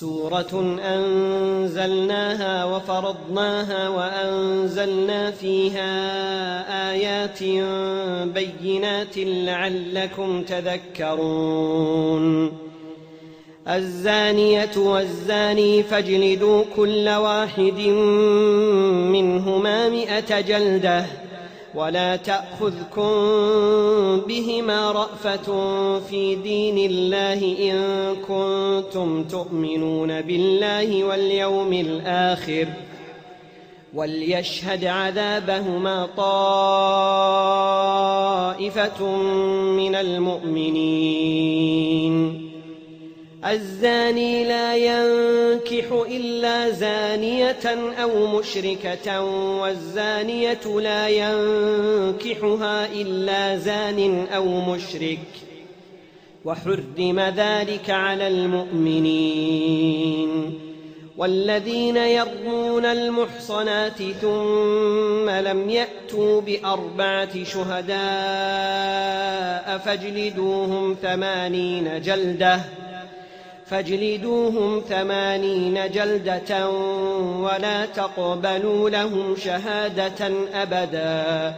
سورة أنزلناها وفرضناها وأنزلنا فيها آيات بينات لعلكم تذكرون الزانية والزاني فاجلدوا كل واحد منهما 100 جلدة ولا تأخذكم بهما رأفة في دين الله إن كنتم تؤمنون بالله واليوم الآخر وليشهد عذابهما طائفة من المؤمنين الزاني لا ينكح إلا زانية أو مشركة والزانية لا ينكحها إلا زان أو مشرك وحرم ذلك على المؤمنين والذين يرمون المحصنات ثم لم يأتوا ب4 شهداء فاجلدوهم 80 جلدة ولا تقبلوا لهم شهادة أبدا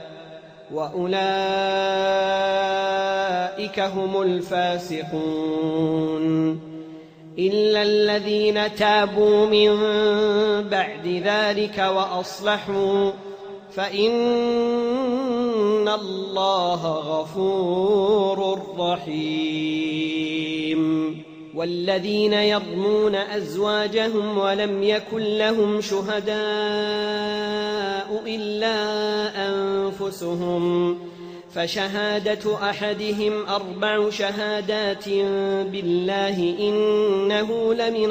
وأولئك هم الفاسقون إلا الذين تابوا من بعد ذلك وأصلحوا فإن الله غفور رحيم والذين يرمون أزواجهم ولم يكن لهم شهداء إلا أنفسهم فشهادة أحدهم 4 شهادات بالله إنه لمن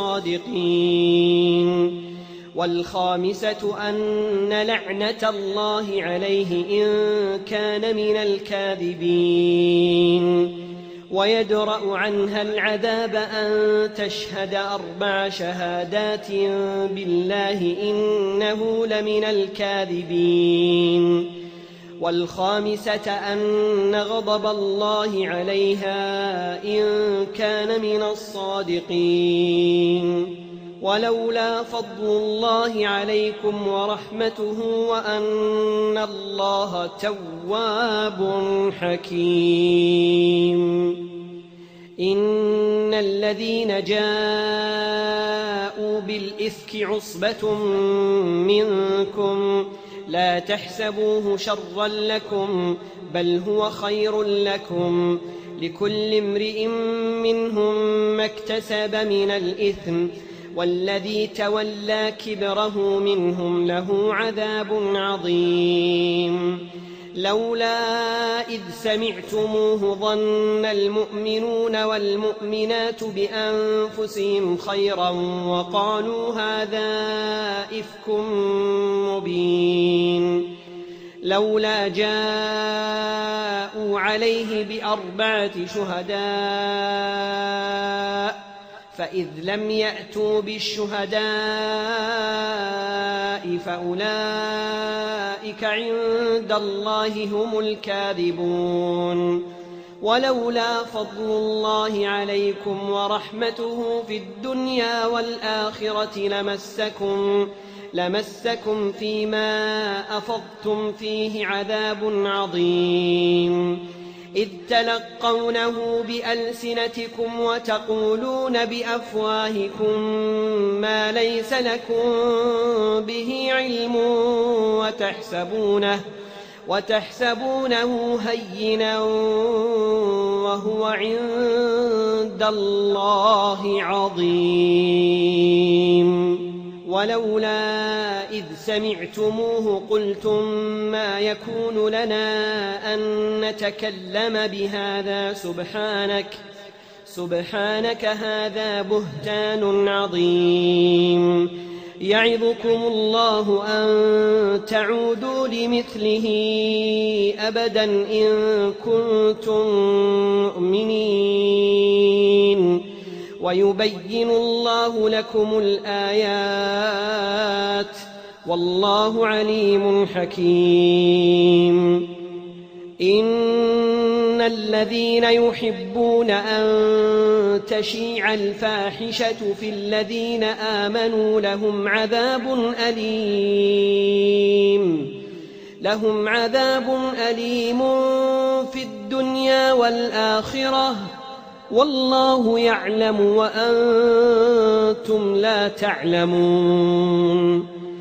الصادقين والخامسة أن لعنة الله عليه إن كان من الكاذبين ويدرأ عنها العذاب أن تشهد 4 شهادات بالله إنه لمن الكاذبين والخامسة أن غضب الله عليها إن كان من الصادقين ولولا فضل الله عليكم ورحمته وأن الله تواب حكيم إن الذين جاءوا بالإفك عصبة منكم لا تحسبوه شرا لكم بل هو خير لكم لكل امرئ منهم ما اكتسب من الإثم والذي تولى كبره منهم له عذاب عظيم لولا إذ سمعتموه ظن المؤمنون والمؤمنات بأنفسهم خيرا وقالوا هذا إفك مبين لولا جاءوا عليه ب4 شهداء فإذ لم يأتوا بالشهداء فأولئك عند الله هم الكاذبون ولولا فضل الله عليكم ورحمته في الدنيا والآخرة لمسكم فيما أفضتم فيه عذاب عظيم إذ تلقونه بألسنتكم وتقولون بأفواهكم ما ليس لكم به علم وتحسبونه هينا وهو عند الله عظيم ولولا إذ سمعتموه قلتم ما يكون لنا أن نتكلم بهذا سبحانك هذا بهتان عظيم يعظكم الله أن تعودوا لمثله أبدا إن كنتم مؤمنين ويبين الله لكم الآيات والله عليم حكيم إن الذين يحبون أن تشيع الفاحشة في الذين آمنوا لهم عذاب أليم في الدنيا والآخرة والله يعلم وأنتم لا تعلمون